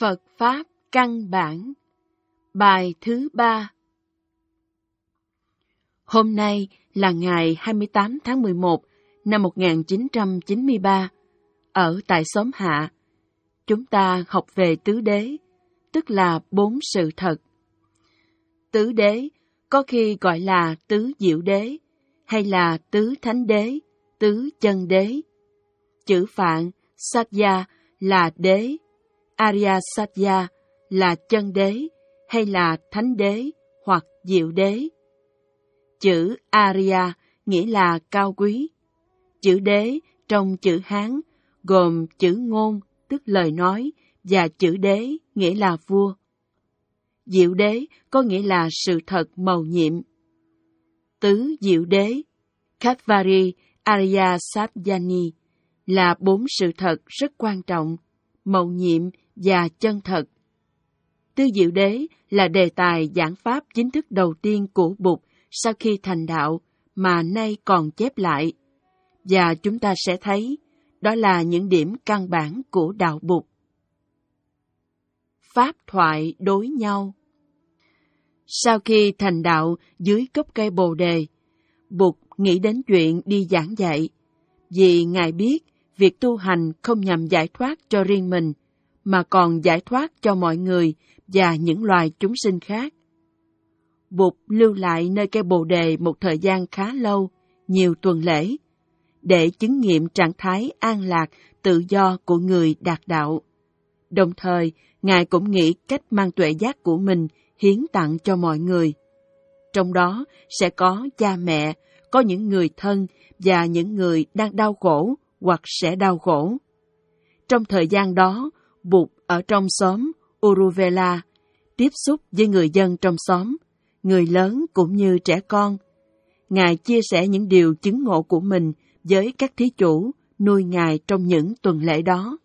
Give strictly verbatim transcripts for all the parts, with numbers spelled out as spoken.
Phật Pháp Căn Bản. Bài thứ ba. Hôm nay là ngày hai mươi tám tháng mười một năm một nghìn chín trăm chín mươi ba, ở tại xóm Hạ. Chúng ta học về tứ đế, tức là bốn sự thật. Tứ đế có khi gọi là tứ diệu đế, hay là tứ thánh đế, tứ chân đế. Chữ Phạn Satya là đế, Arya Satya là chân đế, hay là thánh đế hoặc diệu đế. Chữ Arya nghĩa là cao quý. Chữ đế trong chữ Hán gồm chữ ngôn, tức lời nói, và chữ đế nghĩa là vua. Diệu đế có nghĩa là sự thật mầu nhiệm. Tứ diệu đế, Katvari Arya Satyani, là bốn sự thật rất quan trọng, mầu nhiệm và chân thật. Tứ diệu đế là đề tài giảng pháp chính thức đầu tiên của Bụt sau khi thành đạo mà nay còn chép lại. Và chúng ta sẽ thấy đó là những điểm căn bản của đạo Bụt. Pháp thoại đối nhau. Sau khi thành đạo dưới gốc cây Bồ Đề, Bụt nghĩ đến chuyện đi giảng dạy, vì Ngài biết việc tu hành không nhằm giải thoát cho riêng mình, mà còn giải thoát cho mọi người và những loài chúng sinh khác. Bụt lưu lại nơi cây Bồ Đề một thời gian khá lâu, nhiều tuần lễ, để chứng nghiệm trạng thái an lạc, tự do của người đạt đạo. Đồng thời, Ngài cũng nghĩ cách mang tuệ giác của mình hiến tặng cho mọi người. Trong đó sẽ có cha mẹ, có những người thân và những người đang đau khổ hoặc sẽ đau khổ. Trong thời gian đó, Bụt ở trong xóm Uruvela, tiếp xúc với người dân trong xóm, người lớn cũng như trẻ con. Ngài chia sẻ những điều chứng ngộ của mình với các thí chủ nuôi Ngài trong những tuần lễ đó.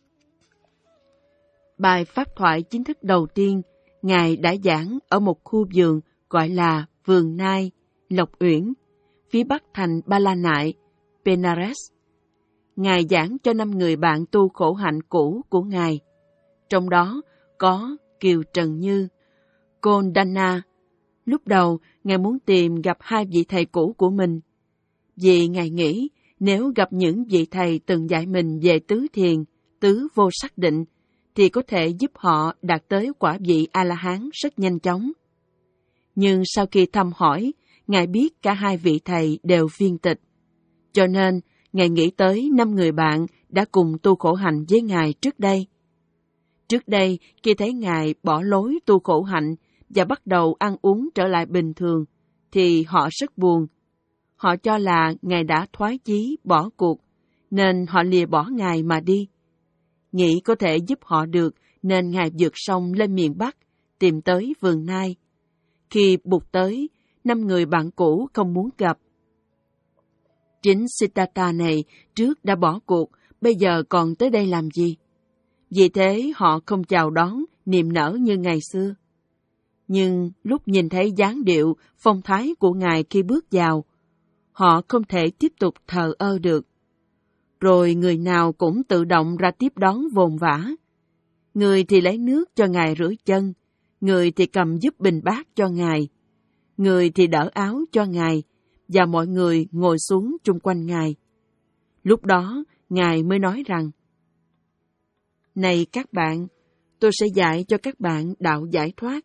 Bài pháp thoại chính thức đầu tiên, Ngài đã giảng ở một khu vườn gọi là Vườn Nai, Lộc Uyển, phía bắc thành Ba La Nại, Benares. Ngài giảng cho năm người bạn tu khổ hạnh cũ của Ngài. Trong đó có Kiều Trần Như, Kondana. Lúc đầu, Ngài muốn tìm gặp hai vị thầy cũ của mình, vì Ngài nghĩ nếu gặp những vị thầy từng dạy mình về tứ thiền, tứ vô sắc định, thì có thể giúp họ đạt tới quả vị A-la-hán rất nhanh chóng. Nhưng sau khi thăm hỏi, Ngài biết cả hai vị thầy đều viên tịch. Cho nên, Ngài nghĩ tới năm người bạn đã cùng tu khổ hạnh với Ngài trước đây. Trước đây, khi thấy Ngài bỏ lối tu khổ hạnh và bắt đầu ăn uống trở lại bình thường, thì họ rất buồn. Họ cho là Ngài đã thoái chí, bỏ cuộc, nên họ lìa bỏ Ngài mà đi. Nghĩ có thể giúp họ được, nên Ngài vượt sông lên miền Bắc, tìm tới Vườn Nai. Khi Bụt tới, năm người bạn cũ không muốn gặp. Chính Siddhartha này trước đã bỏ cuộc, bây giờ còn tới đây làm gì? Vì thế họ không chào đón, niềm nở như ngày xưa. Nhưng lúc nhìn thấy dáng điệu, phong thái của Ngài khi bước vào, họ không thể tiếp tục thờ ơ được. Rồi người nào cũng tự động ra tiếp đón vồn vã. Người thì lấy nước cho Ngài rửa chân, người thì cầm giúp bình bát cho Ngài, người thì đỡ áo cho Ngài, và mọi người ngồi xuống chung quanh Ngài. Lúc đó, Ngài mới nói rằng, này các bạn, tôi sẽ dạy cho các bạn đạo giải thoát.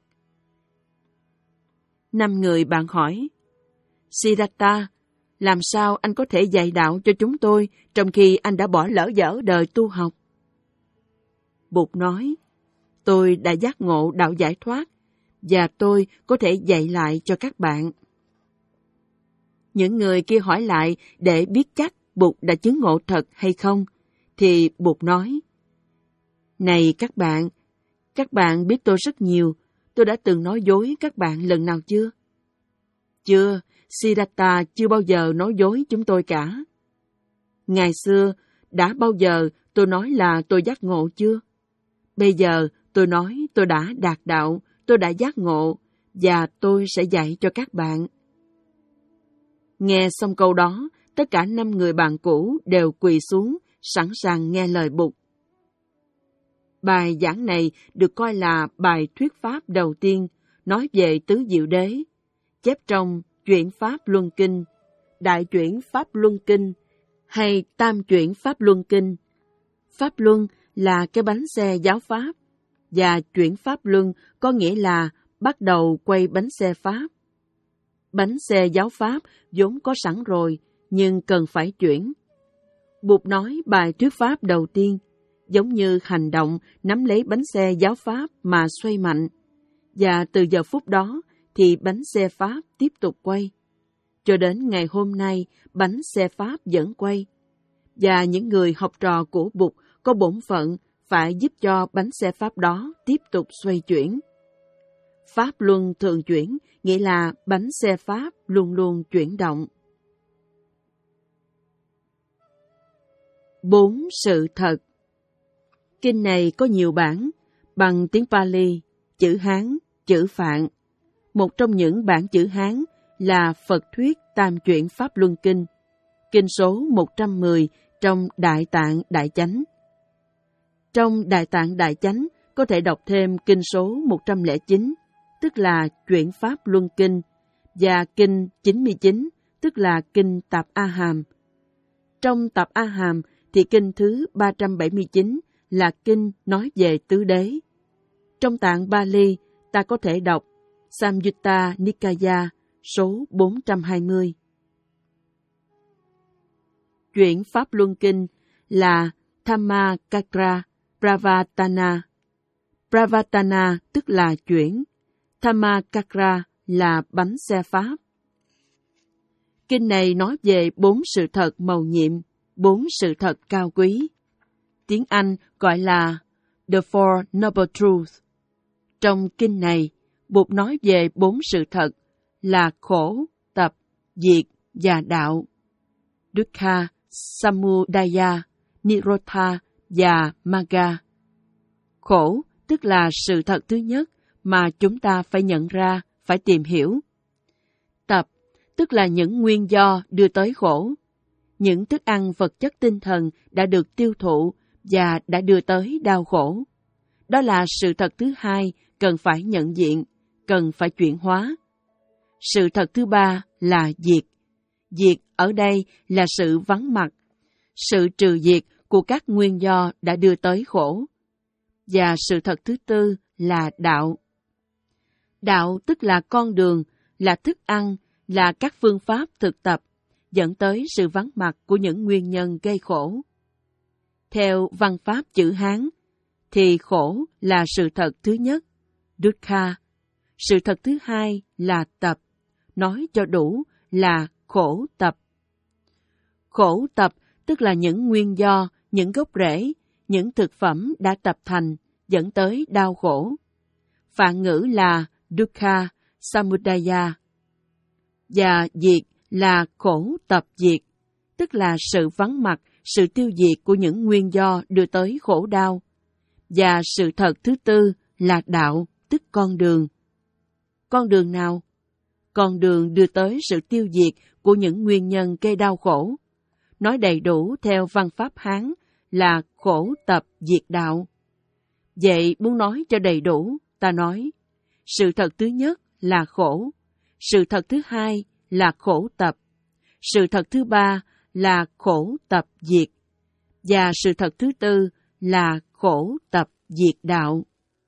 Năm người bạn hỏi, Siddhartha, làm sao anh có thể dạy đạo cho chúng tôi trong khi anh đã bỏ lỡ dở đời tu học? Bụt nói, tôi đã giác ngộ đạo giải thoát, và tôi có thể dạy lại cho các bạn. Những người kia hỏi lại để biết chắc Bụt đã chứng ngộ thật hay không, thì Bụt nói, này các bạn, các bạn biết tôi rất nhiều, tôi đã từng nói dối các bạn lần nào chưa? Chưa, Siddhartha chưa bao giờ nói dối chúng tôi cả. Ngày xưa, đã bao giờ tôi nói là tôi giác ngộ chưa? Bây giờ tôi nói tôi đã đạt đạo, tôi đã giác ngộ, và tôi sẽ dạy cho các bạn. Nghe xong câu đó, tất cả năm người bạn cũ đều quỳ xuống, sẵn sàng nghe lời Bụt. Bài giảng này được coi là bài thuyết pháp đầu tiên nói về tứ diệu đế, chép trong Chuyển Pháp Luân Kinh, Đại Chuyển Pháp Luân Kinh hay Tam Chuyển Pháp Luân Kinh. Pháp Luân là cái bánh xe giáo Pháp, và chuyển Pháp Luân có nghĩa là bắt đầu quay bánh xe Pháp. Bánh xe giáo Pháp vốn có sẵn rồi, nhưng cần phải chuyển. Bụt nói bài thuyết pháp đầu tiên, giống như hành động nắm lấy bánh xe giáo Pháp mà xoay mạnh, và từ giờ phút đó thì bánh xe Pháp tiếp tục quay. Cho đến ngày hôm nay, bánh xe Pháp vẫn quay, và những người học trò của Bụt có bổn phận phải giúp cho bánh xe Pháp đó tiếp tục xoay chuyển. Pháp luân thường chuyển, nghĩa là bánh xe Pháp luôn luôn chuyển động. Bốn sự thật. Kinh này có nhiều bản, bằng tiếng Pali, chữ Hán, chữ Phạn. Một trong những bản chữ Hán là Phật Thuyết Tam Chuyển Pháp Luân Kinh, kinh số một trăm mười trong Đại Tạng Đại Chánh. Trong Đại Tạng Đại Chánh có thể đọc thêm kinh số một trăm lẻ chín, tức là Chuyển Pháp Luân Kinh, và kinh chín mươi chín, tức là kinh Tạp A Hàm. Trong Tạp A Hàm thì kinh thứ ba trăm bảy mươi chín là kinh nói về tứ đế. Trong tạng Bali, ta có thể đọc Samyutta Nikaya số bốn trăm hai mươi. Chuyển Pháp Luân Kinh là Dhammakakra Pravatana. Pravatana tức là chuyển, Dhammakakra là bánh xe Pháp. Kinh này nói về bốn sự thật mầu nhiệm, bốn sự thật cao quý. Tiếng Anh gọi là The Four Noble Truths. Trong kinh này, Bụt nói về bốn sự thật là khổ, tập, diệt và đạo. Dukkha, Samudaya, Nirodha và Magga. Khổ tức là sự thật thứ nhất mà chúng ta phải nhận ra, phải tìm hiểu. Tập tức là những nguyên do đưa tới khổ. Những thức ăn vật chất tinh thần đã được tiêu thụ và đã đưa tới đau khổ. Đó là sự thật thứ hai cần phải nhận diện, cần phải chuyển hóa. Sự thật thứ ba là diệt. Diệt ở đây là sự vắng mặt, sự trừ diệt của các nguyên do đã đưa tới khổ. Và sự thật thứ tư là đạo. Đạo tức là con đường, là thức ăn, là các phương pháp thực tập, dẫn tới sự vắng mặt của những nguyên nhân gây khổ. Theo văn pháp chữ Hán, thì khổ là sự thật thứ nhất, dukkha. Sự thật thứ hai là tập, nói cho đủ là khổ tập. Khổ tập tức là những nguyên do, những gốc rễ, những thực phẩm đã tập thành, dẫn tới đau khổ. Phạn ngữ là dukkha samudaya. Và diệt là khổ tập diệt, tức là sự vắng mặt, sự tiêu diệt của những nguyên do đưa tới khổ đau. Và sự thật thứ tư là đạo, tức con đường. Con đường nào? Con đường đưa tới sự tiêu diệt của những nguyên nhân gây đau khổ. Nói đầy đủ theo văn pháp Hán là khổ tập diệt đạo. Vậy muốn nói cho đầy đủ, ta nói, sự thật thứ nhất là khổ, sự thật thứ hai là khổ tập, sự thật thứ ba là khổ tập diệt, và sự thật thứ tư là khổ tập diệt đạo.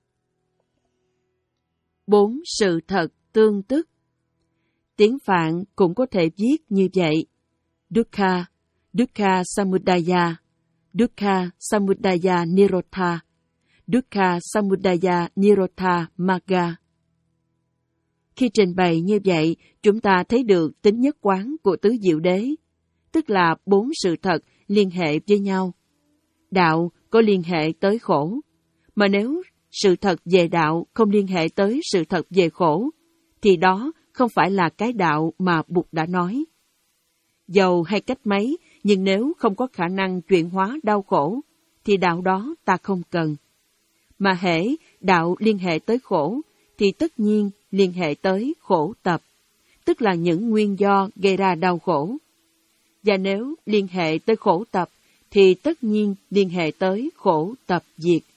Bốn sự thật tương tức. Tiếng Phạn cũng có thể viết như vậy: Dukkha, Dukkha Samudaya, Dukkha Samudaya Nirodha, Dukkha Samudaya Nirodha Magga. Khi trình bày như vậy, chúng ta thấy được tính nhất quán của tứ diệu đế, tức là bốn sự thật liên hệ với nhau. Đạo có liên hệ tới khổ, mà nếu sự thật về đạo không liên hệ tới sự thật về khổ, thì đó không phải là cái đạo mà Bụt đã nói. Dầu hay cách mấy, nhưng nếu không có khả năng chuyển hóa đau khổ, thì đạo đó ta không cần. Mà hễ đạo liên hệ tới khổ, thì tất nhiên liên hệ tới khổ tập, tức là những nguyên do gây ra đau khổ. Và nếu liên hệ tới khổ tập, thì tất nhiên liên hệ tới khổ tập diệt.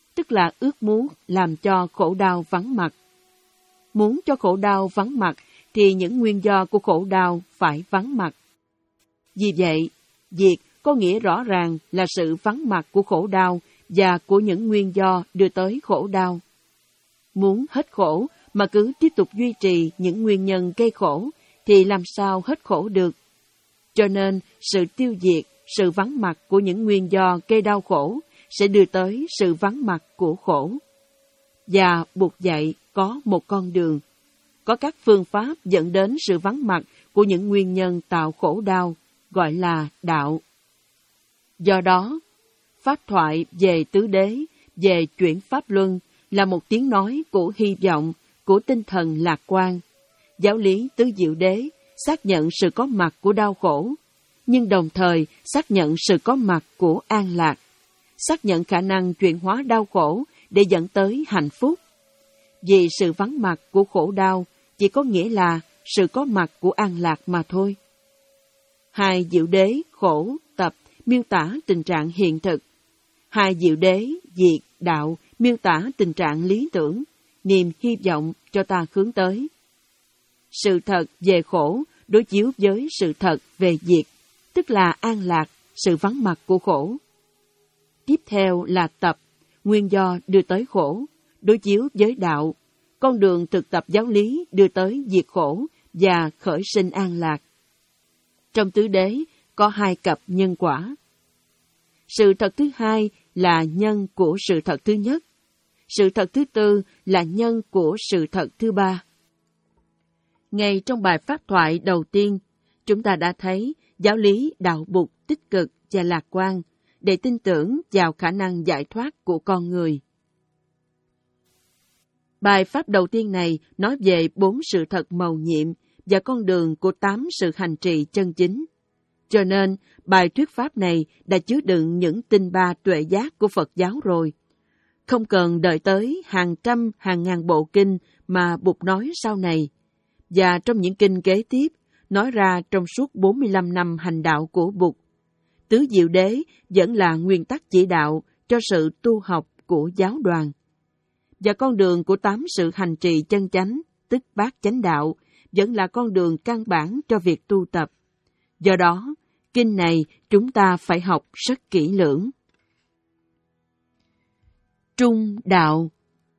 tức là ước muốn làm cho khổ đau vắng mặt. Muốn cho khổ đau vắng mặt thì những nguyên do của khổ đau phải vắng mặt. Vì vậy, diệt có nghĩa rõ ràng là sự vắng mặt của khổ đau và của những nguyên do đưa tới khổ đau. Muốn hết khổ mà cứ tiếp tục duy trì những nguyên nhân gây khổ thì làm sao hết khổ được. Cho nên, sự tiêu diệt, sự vắng mặt của những nguyên do gây đau khổ sẽ đưa tới sự vắng mặt của khổ. Và Bụt dạy có một con đường, có các phương pháp dẫn đến sự vắng mặt của những nguyên nhân tạo khổ đau, gọi là đạo. Do đó, pháp thoại về tứ đế, về chuyển pháp luân là một tiếng nói của hy vọng, của tinh thần lạc quan. Giáo lý tứ diệu đế xác nhận sự có mặt của đau khổ, nhưng đồng thời xác nhận sự có mặt của an lạc, xác nhận khả năng chuyển hóa đau khổ để dẫn tới hạnh phúc. Vì sự vắng mặt của khổ đau chỉ có nghĩa là sự có mặt của an lạc mà thôi. Hai diệu đế khổ tập miêu tả tình trạng hiện thực. Hai diệu đế diệt đạo miêu tả tình trạng lý tưởng, niềm hy vọng cho ta hướng tới. Sự thật về khổ đối chiếu với sự thật về diệt, tức là an lạc, sự vắng mặt của khổ. Tiếp theo là tập, nguyên do đưa tới khổ, đối chiếu với đạo, con đường thực tập giáo lý đưa tới diệt khổ và khởi sinh an lạc. Trong tứ đế có hai cặp nhân quả. Sự thật thứ hai là nhân của sự thật thứ nhất. Sự thật thứ tư là nhân của sự thật thứ ba. Ngay trong bài pháp thoại đầu tiên, chúng ta đã thấy giáo lý đạo Bụt tích cực và lạc quan để tin tưởng vào khả năng giải thoát của con người. Bài pháp đầu tiên này nói về bốn sự thật mầu nhiệm và con đường của tám sự hành trì chân chính. Cho nên, bài thuyết pháp này đã chứa đựng những tinh ba tuệ giác của Phật giáo rồi. Không cần đợi tới hàng trăm, hàng ngàn bộ kinh mà Bụt nói sau này. Và trong những kinh kế tiếp, nói ra trong suốt bốn mươi lăm năm hành đạo của Bụt, tứ diệu đế vẫn là nguyên tắc chỉ đạo cho sự tu học của giáo đoàn. Và con đường của tám sự hành trì chân chánh, tức bát chánh đạo, vẫn là con đường căn bản cho việc tu tập. Do đó, kinh này chúng ta phải học rất kỹ lưỡng. Trung đạo.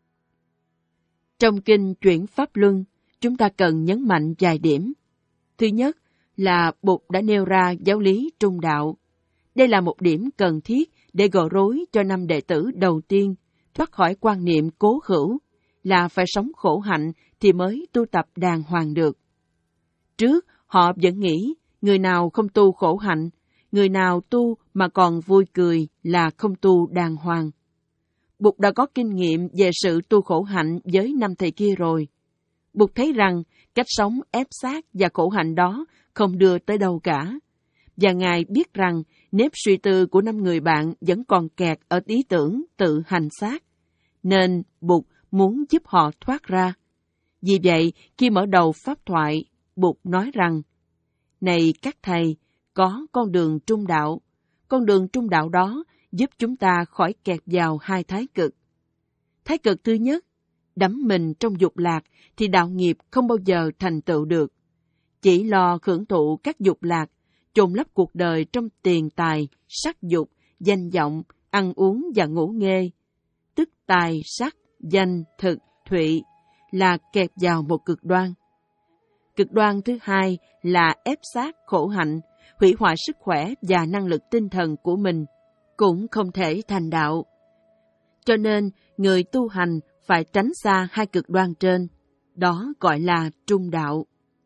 Trong kinh Chuyển Pháp Luân, chúng ta cần nhấn mạnh vài điểm. Thứ nhất là Bụt đã nêu ra giáo lý trung đạo. Đây là một điểm cần thiết để gỡ rối cho năm đệ tử đầu tiên thoát khỏi quan niệm cố hữu là phải sống khổ hạnh thì mới tu tập đàng hoàng được. Trước, họ vẫn nghĩ người nào không tu khổ hạnh, người nào tu mà còn vui cười là không tu đàng hoàng. Bụt đã có kinh nghiệm về sự tu khổ hạnh với năm thầy kia rồi. Bụt thấy rằng cách sống ép sát và khổ hạnh đó không đưa tới đâu cả. Và Ngài biết rằng nếp suy tư của năm người bạn vẫn còn kẹt ở ý tưởng tự hành xác, nên Bụt muốn giúp họ thoát ra. Vì vậy, khi mở đầu pháp thoại, Bụt nói rằng, này các thầy, có con đường trung đạo. Con đường trung đạo đó giúp chúng ta khỏi kẹt vào hai thái cực. Thái cực thứ nhất, đắm mình trong dục lạc thì đạo nghiệp không bao giờ thành tựu được. Chỉ lo hưởng thụ các dục lạc, chôn lấp cuộc đời trong tiền tài, sắc dục, danh vọng, ăn uống và ngủ nghê. Tức tài, sắc, danh, thực, thụy là kẹp vào một cực đoan. Cực đoan thứ hai là ép sát khổ hạnh, hủy hoại sức khỏe và năng lực tinh thần của mình, cũng không thể thành đạo. Cho nên, người tu hành phải tránh xa hai cực đoan trên, đó gọi là trung đạo.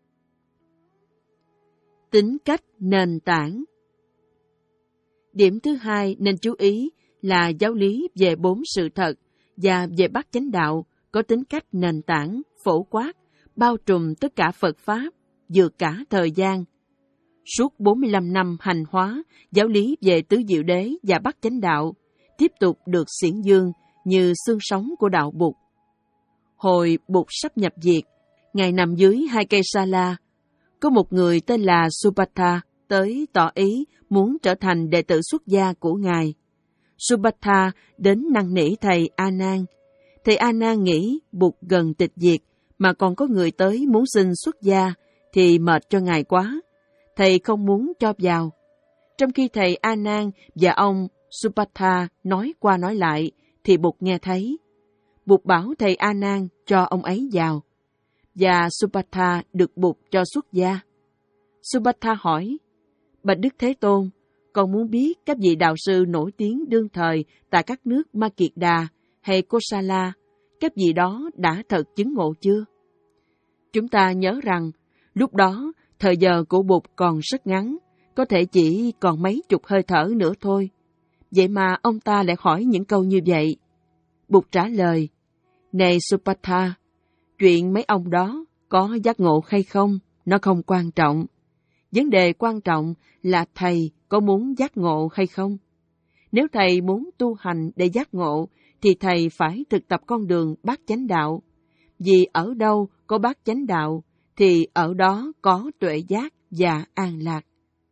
Tính cách nền tảng. Điểm thứ hai nên chú ý là giáo lý về bốn sự thật và về bát chánh đạo có tính cách nền tảng, phổ quát, bao trùm tất cả Phật Pháp, vượt cả thời gian. Suốt bốn mươi lăm năm hành hóa, giáo lý về tứ diệu đế và bát chánh đạo tiếp tục được xiển dương như xương sống của đạo Bụt. Hồi Bụt sắp nhập diệt, Ngài nằm dưới hai cây sa la. Có một người tên là Subhata tới tỏ ý muốn trở thành đệ tử xuất gia của Ngài. Subhata đến năn nỉ thầy A Nan. Thầy A Nan nghĩ Bụt gần tịch diệt mà còn có người tới muốn xin xuất gia thì mệt cho ngài quá. Thầy không muốn cho vào. Trong khi thầy A Nan và ông Subhata nói qua nói lại thì Bụt nghe thấy. Bụt bảo thầy A Nan cho ông ấy vào. Và Subhata được Bụt cho xuất gia. Subhata hỏi, Bạch Đức Thế Tôn, con muốn biết các vị đạo sư nổi tiếng đương thời tại các nước Ma Kiệt Đà hay Kosala, các vị đó đã thật chứng ngộ chưa? Chúng ta nhớ rằng, lúc đó, thời giờ của Bụt còn rất ngắn, có thể chỉ còn mấy chục hơi thở nữa thôi. Vậy mà ông ta lại hỏi những câu như vậy. Bụt trả lời, này Subhata, chuyện mấy ông đó có giác ngộ hay không, nó không quan trọng. Vấn đề quan trọng là thầy có muốn giác ngộ hay không. Nếu thầy muốn tu hành để giác ngộ, thì thầy phải thực tập con đường bát chánh đạo. Vì ở đâu có bát chánh đạo, thì ở đó có tuệ giác và an lạc.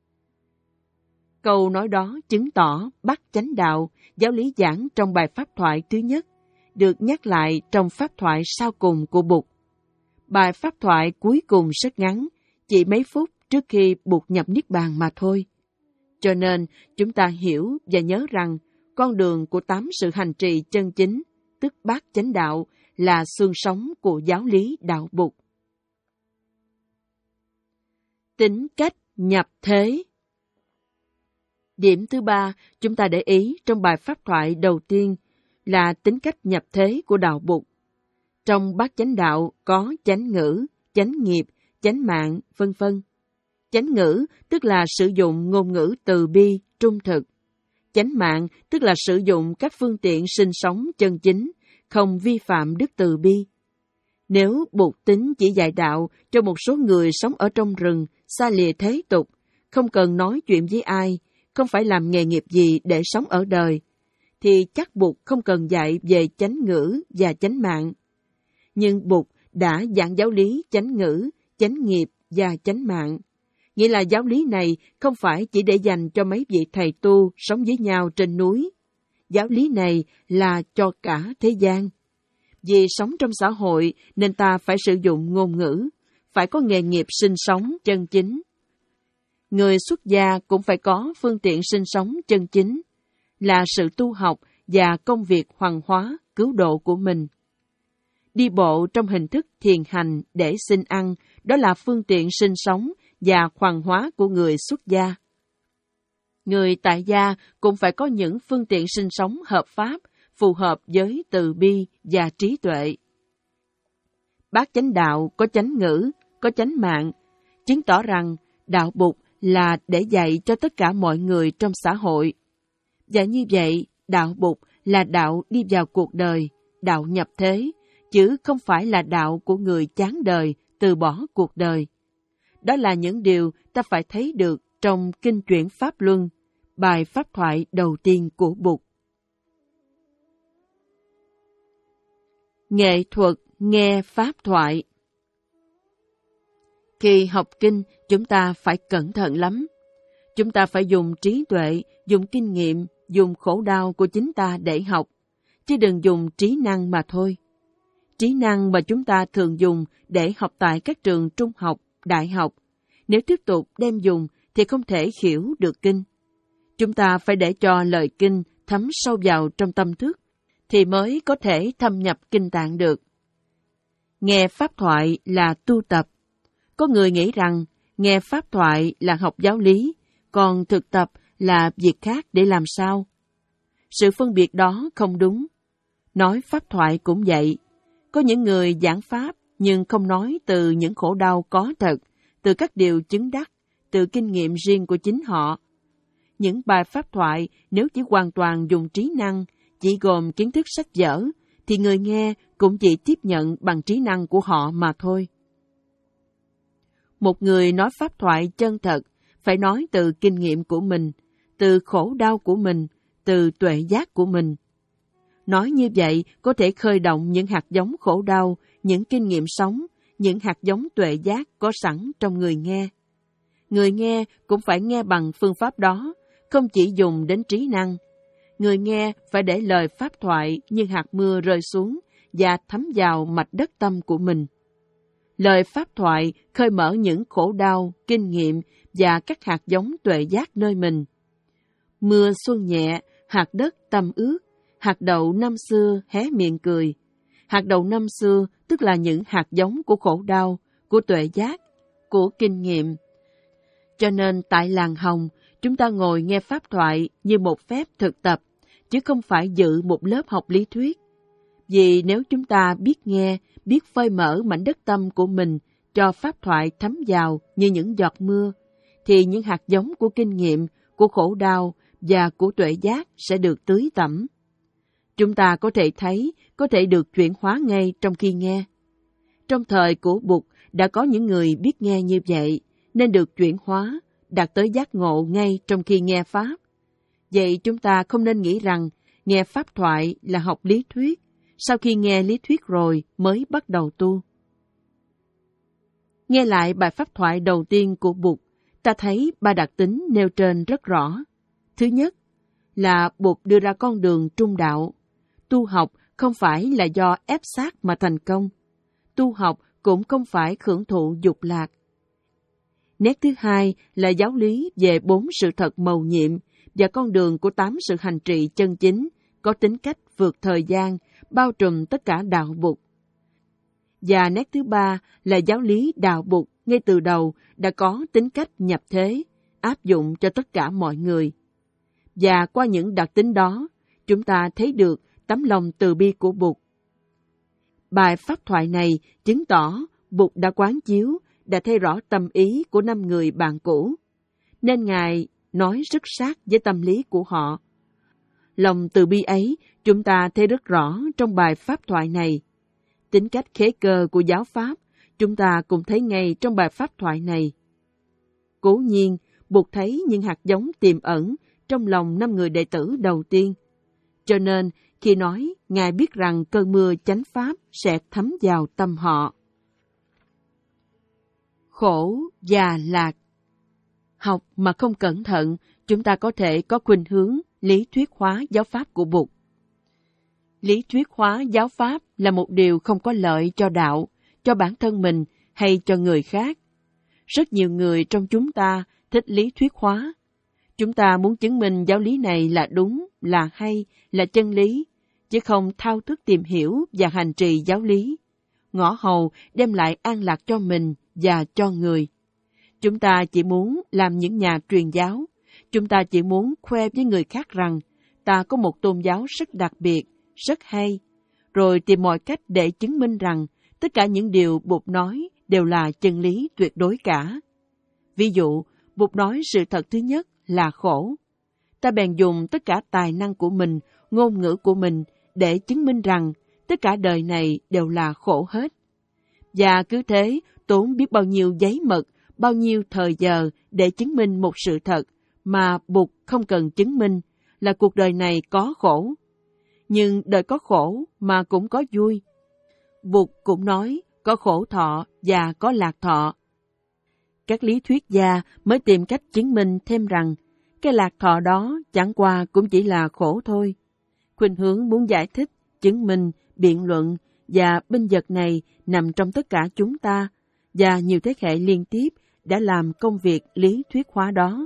Câu nói đó chứng tỏ bát chánh đạo, giáo lý giảng trong bài pháp thoại thứ nhất, được nhắc lại trong pháp thoại sau cùng của Bụt. Bài pháp thoại cuối cùng rất ngắn, chỉ mấy phút trước khi Bụt nhập Niết Bàn mà thôi. Cho nên, chúng ta hiểu và nhớ rằng con đường của tám sự hành trì chân chính, tức bát chánh đạo, là xương sống của giáo lý đạo Bụt. Tính cách nhập thế. Điểm thứ ba chúng ta để ý trong bài pháp thoại đầu tiên là tính cách nhập thế của đạo Bụt. Trong bát chánh đạo có chánh ngữ, chánh nghiệp, chánh mạng, vân vân. Chánh ngữ tức là sử dụng ngôn ngữ từ bi, trung thực. Chánh mạng tức là sử dụng các phương tiện sinh sống chân chính, không vi phạm đức từ bi. Nếu Bụt tính chỉ dạy đạo cho một số người sống ở trong rừng, xa lìa thế tục, không cần nói chuyện với ai, không phải làm nghề nghiệp gì để sống ở đời, thì chắc Bụt không cần dạy về chánh ngữ và chánh mạng. Nhưng Bụt đã giảng giáo lý chánh ngữ, chánh nghiệp và chánh mạng. Nghĩa là giáo lý này không phải chỉ để dành cho mấy vị thầy tu sống với nhau trên núi. Giáo lý này là cho cả thế gian. Vì sống trong xã hội nên ta phải sử dụng ngôn ngữ, phải có nghề nghiệp sinh sống chân chính. Người xuất gia cũng phải có phương tiện sinh sống chân chính, là sự tu học và công việc hoàn hóa, cứu độ của mình. Đi bộ trong hình thức thiền hành để xin ăn, đó là phương tiện sinh sống và hoàn hóa của người xuất gia. Người tại gia cũng phải có những phương tiện sinh sống hợp pháp, phù hợp với từ bi và trí tuệ. Bát chánh đạo có chánh ngữ, có chánh mạng, chứng tỏ rằng đạo Bụt là để dạy cho tất cả mọi người trong xã hội. Và như vậy, đạo Bụt là đạo đi vào cuộc đời, đạo nhập thế, chứ không phải là đạo của người chán đời, từ bỏ cuộc đời. Đó là những điều ta phải thấy được trong Kinh Chuyển Pháp Luân, bài pháp thoại đầu tiên của Bụt. Nghệ thuật nghe pháp thoại. Khi học kinh, chúng ta phải cẩn thận lắm. Chúng ta phải dùng trí tuệ, dùng kinh nghiệm, dùng khổ đau của chính ta để học, chứ đừng dùng trí năng mà thôi. Trí năng mà chúng ta thường dùng để học tại các trường trung học, đại học, nếu tiếp tục đem dùng thì không thể hiểu được kinh. Chúng ta phải để cho lời kinh thấm sâu vào trong tâm thức, thì mới có thể thâm nhập kinh tạng được. Nghe pháp thoại là tu tập. Có người nghĩ rằng nghe pháp thoại là học giáo lý, còn thực tập là việc khác để làm sao. Sự phân biệt đó không đúng. Nói pháp thoại cũng vậy. Có những người giảng pháp nhưng không nói từ những khổ đau có thật, từ các điều chứng đắc, từ kinh nghiệm riêng của chính họ. Những bài pháp thoại nếu chỉ hoàn toàn dùng trí năng, chỉ gồm kiến thức sách vở, thì người nghe cũng chỉ tiếp nhận bằng trí năng của họ mà thôi. Một người nói pháp thoại chân thật, phải nói từ kinh nghiệm của mình, từ khổ đau của mình, từ tuệ giác của mình. Nói như vậy có thể khơi động những hạt giống khổ đau, những kinh nghiệm sống, những hạt giống tuệ giác có sẵn trong người nghe. Người nghe cũng phải nghe bằng phương pháp đó, không chỉ dùng đến trí năng. người nghe phải để lời pháp thoại như hạt mưa rơi xuống và thấm vào mạch đất tâm của mình. Lời pháp thoại khơi mở những khổ đau, kinh nghiệm và các hạt giống tuệ giác nơi mình. Mưa xuân nhẹ, hạt đất tâm ướt, hạt đậu năm xưa hé miệng cười. Hạt đậu năm xưa tức là những hạt giống của khổ đau, của tuệ giác, của kinh nghiệm. Cho nên tại làng Hồng, chúng ta ngồi nghe pháp thoại như một phép thực tập, chứ không phải dự một lớp học lý thuyết. Vì nếu chúng ta biết nghe, biết phơi mở mảnh đất tâm của mình cho pháp thoại thấm vào như những giọt mưa, thì những hạt giống của kinh nghiệm, của khổ đau và của tuệ giác sẽ được tưới tẩm. Chúng ta có thể thấy, có thể được chuyển hóa ngay trong khi nghe. Trong thời của Bụt đã có những người biết nghe như vậy, nên được chuyển hóa, đạt tới giác ngộ ngay trong khi nghe Pháp. Vậy chúng ta không nên nghĩ rằng nghe Pháp thoại là học lý thuyết, sau khi nghe lý thuyết rồi mới bắt đầu tu. Nghe lại bài Pháp thoại đầu tiên của Bụt, ta thấy ba đặc tính nêu trên rất rõ. Thứ nhất là Bụt đưa ra con đường trung đạo. Tu học không phải là do ép sát mà thành công. Tu học cũng không phải hưởng thụ dục lạc. Nét thứ hai là giáo lý về bốn sự thật mầu nhiệm và con đường của tám sự hành trì chân chính, có tính cách vượt thời gian, bao trùm tất cả đạo Bụt. Và nét thứ ba là giáo lý đạo Bụt ngay từ đầu đã có tính cách nhập thế, áp dụng cho tất cả mọi người. Và qua những đặc tính đó, chúng ta thấy được tấm lòng từ bi của Bụt. Bài pháp thoại này chứng tỏ Bụt đã quán chiếu, đã thấy rõ tâm ý của năm người bạn cũ, nên Ngài nói rất sát với tâm lý của họ. Lòng từ bi ấy chúng ta thấy rất rõ trong bài pháp thoại này. Tính cách khế cơ của giáo pháp chúng ta cũng thấy ngay trong bài pháp thoại này. Cố nhiên, Bụt thấy những hạt giống tiềm ẩn trong lòng năm người đệ tử đầu tiên. Cho nên, khi nói, Ngài biết rằng cơn mưa chánh pháp sẽ thấm vào tâm họ. Khổ và lạc. Học mà không cẩn thận, chúng ta có thể có khuynh hướng lý thuyết hóa giáo pháp của Bụt. Lý thuyết hóa giáo pháp là một điều không có lợi cho đạo, cho bản thân mình hay cho người khác. Rất nhiều người trong chúng ta thích lý thuyết hóa. Chúng ta muốn chứng minh giáo lý này là đúng, là hay, là chân lý, chứ không thao thức tìm hiểu và hành trì giáo lý. Ngõ hầu đem lại an lạc cho mình và cho người. Chúng ta chỉ muốn làm những nhà truyền giáo. Chúng ta chỉ muốn khoe với người khác rằng ta có một tôn giáo rất đặc biệt, rất hay, rồi tìm mọi cách để chứng minh rằng tất cả những điều Bụt nói đều là chân lý tuyệt đối cả. Ví dụ, Bụt nói sự thật thứ nhất là khổ. Ta bèn dùng tất cả tài năng của mình, ngôn ngữ của mình để chứng minh rằng tất cả đời này đều là khổ hết. Và cứ thế, tốn biết bao nhiêu giấy mực, bao nhiêu thời giờ để chứng minh một sự thật mà Bụt không cần chứng minh là cuộc đời này có khổ. Nhưng đời có khổ mà cũng có vui. Bụt cũng nói có khổ thọ và có lạc thọ. Các lý thuyết gia mới tìm cách chứng minh thêm rằng cái lạc thọ đó chẳng qua cũng chỉ là khổ thôi. Khuynh hướng muốn giải thích, chứng minh, biện luận và binh vật này nằm trong tất cả chúng ta, và nhiều thế hệ liên tiếp đã làm công việc lý thuyết hóa đó.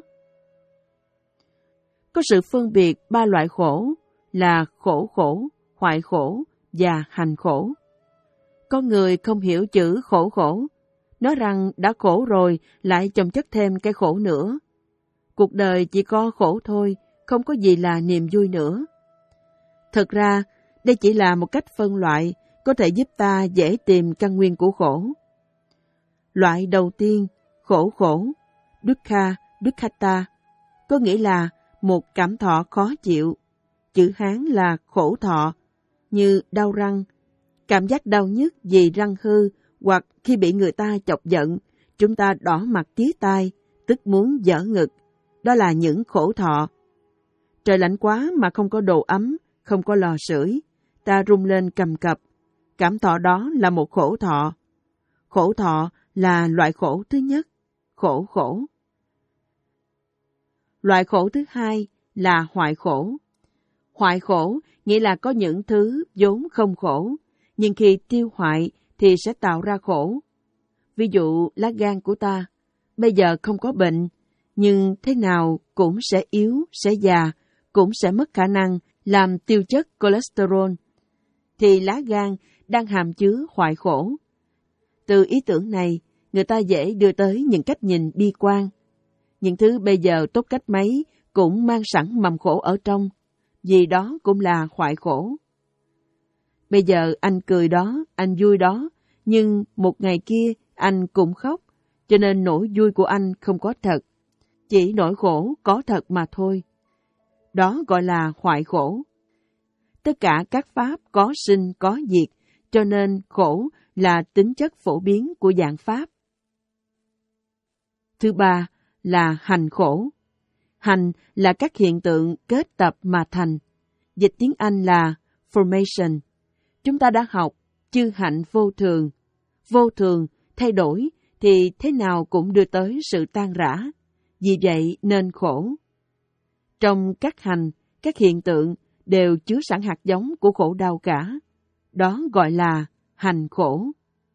Có sự phân biệt ba loại khổ là khổ khổ, hoại khổ và hành khổ. Có người không hiểu chữ khổ khổ, nói rằng đã khổ rồi lại chồng chất thêm cái khổ nữa. Cuộc đời chỉ có khổ thôi, không có gì là niềm vui nữa. Thật ra, đây chỉ là một cách phân loại có thể giúp ta dễ tìm căn nguyên của khổ. Loại đầu tiên, khổ khổ, dukkha, dukkhata, có nghĩa là một cảm thọ khó chịu. Chữ Hán là khổ thọ, như đau răng, cảm giác đau nhức vì răng hư, hoặc khi bị người ta chọc giận, chúng ta đỏ mặt tía tai, tức muốn giở ngực. Đó là những khổ thọ. Trời lạnh quá mà không có đồ ấm, không có lò sưởi, ta run lên cầm cập. Cảm thọ đó là một khổ thọ. Khổ thọ là loại khổ thứ nhất, khổ khổ. Loại khổ thứ hai là hoại khổ. Hoại khổ nghĩa là có những thứ vốn không khổ, nhưng khi tiêu hoại thì sẽ tạo ra khổ. Ví dụ lá gan của ta, bây giờ không có bệnh, nhưng thế nào cũng sẽ yếu, sẽ già, cũng sẽ mất khả năng làm tiêu chất cholesterol. Thì lá gan đang hàm chứa hoại khổ. Từ ý tưởng này, người ta dễ đưa tới những cách nhìn bi quan. Những thứ bây giờ tốt cách mấy cũng mang sẵn mầm khổ ở trong, vì đó cũng là hoại khổ. Bây giờ anh cười đó, anh vui đó, nhưng một ngày kia anh cũng khóc, cho nên nỗi vui của anh không có thật. Chỉ nỗi khổ có thật mà thôi. Đó gọi là hoại khổ. Tất cả các pháp có sinh có diệt, cho nên khổ là tính chất phổ biến của dạng pháp. Thứ ba là hành khổ. Hành là các hiện tượng kết tập mà thành. Dịch tiếng Anh là formation. Chúng ta đã học chư hạnh vô thường. Vô thường, thay đổi, thì thế nào cũng đưa tới sự tan rã. Vì vậy nên khổ. Trong các hành, các hiện tượng đều chứa sẵn hạt giống của khổ đau cả. Đó gọi là hành khổ.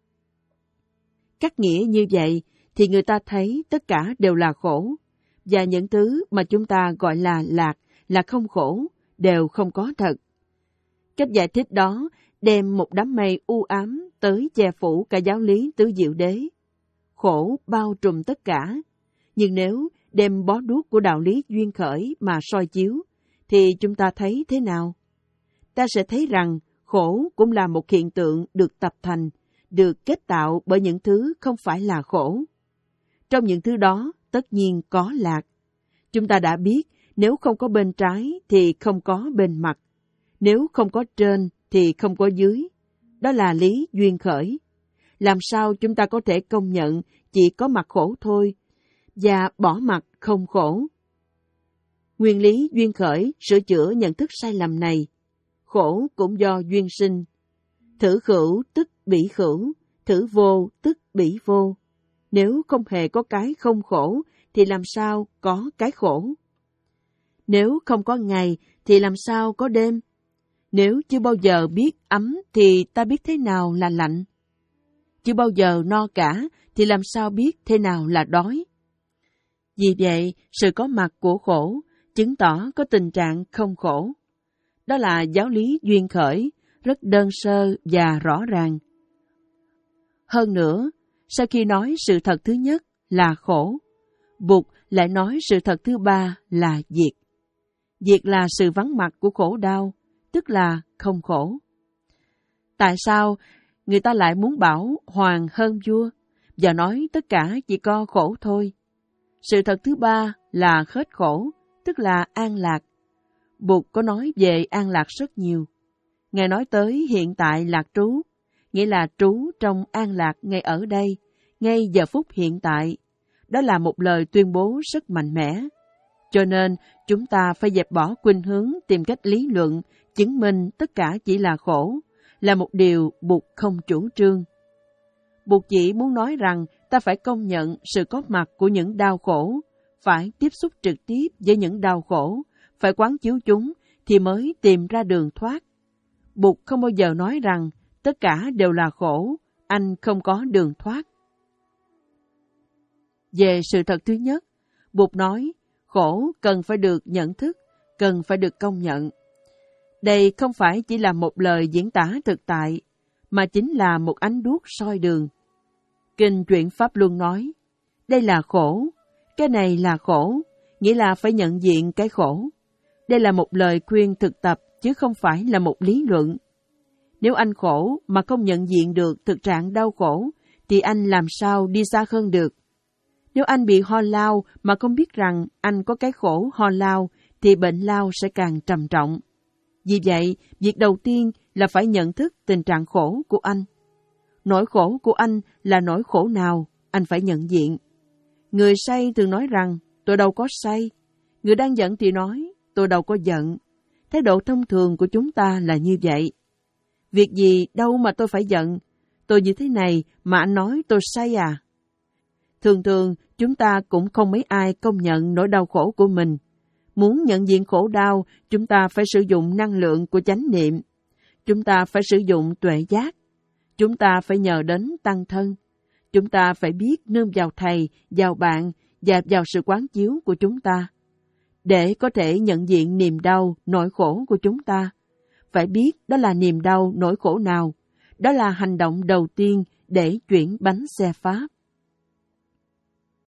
Các nghĩa như vậy thì người ta thấy tất cả đều là khổ, và những thứ mà chúng ta gọi là lạc, là không khổ, đều không có thật. Cách giải thích đó đem một đám mây u ám tới che phủ cả giáo lý tứ diệu đế. Khổ bao trùm tất cả, nhưng nếu đem bó đuốc của đạo lý duyên khởi mà soi chiếu, thì chúng ta thấy thế nào? Ta sẽ thấy rằng khổ cũng là một hiện tượng được tập thành, được kết tạo bởi những thứ không phải là khổ. Trong những thứ đó, tất nhiên có lạc. Chúng ta đã biết, nếu không có bên trái thì không có bên mặt. Nếu không có trên thì không có dưới. Đó là lý duyên khởi. Làm sao chúng ta có thể công nhận chỉ có mặt khổ thôi, và bỏ mặt không khổ? Nguyên lý duyên khởi sửa chữa nhận thức sai lầm này. Khổ cũng do duyên sinh. Thử khửu tức bỉ khửu, thử vô tức bỉ vô. Nếu không hề có cái không khổ, thì làm sao có cái khổ? Nếu không có ngày, thì làm sao có đêm? Nếu chưa bao giờ biết ấm, thì ta biết thế nào là lạnh? Chưa bao giờ no cả, thì làm sao biết thế nào là đói? Vì vậy, sự có mặt của khổ chứng tỏ có tình trạng không khổ. Đó là giáo lý duyên khởi, rất đơn sơ và rõ ràng. Hơn nữa, sau khi nói sự thật thứ nhất là khổ, Bụt lại nói sự thật thứ ba là diệt. Diệt là sự vắng mặt của khổ đau, tức là không khổ. Tại sao người ta lại muốn bảo hoàng hơn vua và nói tất cả chỉ có khổ thôi? Sự thật thứ ba là hết khổ, tức là an lạc. Bụt có nói về an lạc rất nhiều. Ngài nói tới hiện tại lạc trú, nghĩa là trú trong an lạc ngay ở đây, ngay giờ phút hiện tại. Đó là một lời tuyên bố rất mạnh mẽ. Cho nên, chúng ta phải dẹp bỏ khuynh hướng tìm cách lý luận, chứng minh tất cả chỉ là khổ, là một điều Bụt không chủ trương. Bụt chỉ muốn nói rằng ta phải công nhận sự có mặt của những đau khổ, phải tiếp xúc trực tiếp với những đau khổ, phải quán chiếu chúng thì mới tìm ra đường thoát. Bụt không bao giờ nói rằng tất cả đều là khổ, anh không có đường thoát. Về sự thật thứ nhất, Bụt nói khổ cần phải được nhận thức, cần phải được công nhận. Đây không phải chỉ là một lời diễn tả thực tại, mà chính là một ánh đuốc soi đường. Kinh Chuyển Pháp Luân nói, đây là khổ, cái này là khổ, nghĩa là phải nhận diện cái khổ. Đây là một lời khuyên thực tập, chứ không phải là một lý luận. Nếu anh khổ mà không nhận diện được thực trạng đau khổ, thì anh làm sao đi xa hơn được? Nếu anh bị ho lao mà không biết rằng anh có cái khổ ho lao, thì bệnh lao sẽ càng trầm trọng. Vì vậy, việc đầu tiên là phải nhận thức tình trạng khổ của anh. Nỗi khổ của anh là nỗi khổ nào, anh phải nhận diện. Người say thường nói rằng, tôi đâu có say. Người đang giận thì nói, tôi đâu có giận. Thái độ thông thường của chúng ta là như vậy. Việc gì đâu mà tôi phải giận? Tôi như thế này mà anh nói tôi say à? Thường thường, chúng ta cũng không mấy ai công nhận nỗi đau khổ của mình, Muốn nhận diện khổ đau, chúng ta phải sử dụng năng lượng của chánh niệm. Chúng ta phải sử dụng tuệ giác. Chúng ta phải nhờ đến tăng thân. Chúng ta phải biết nương vào Thầy, vào bạn và vào sự quán chiếu của chúng ta. Để có thể nhận diện niềm đau, nỗi khổ của chúng ta, phải biết đó là niềm đau, nỗi khổ nào. Đó là hành động đầu tiên để chuyển bánh xe Pháp.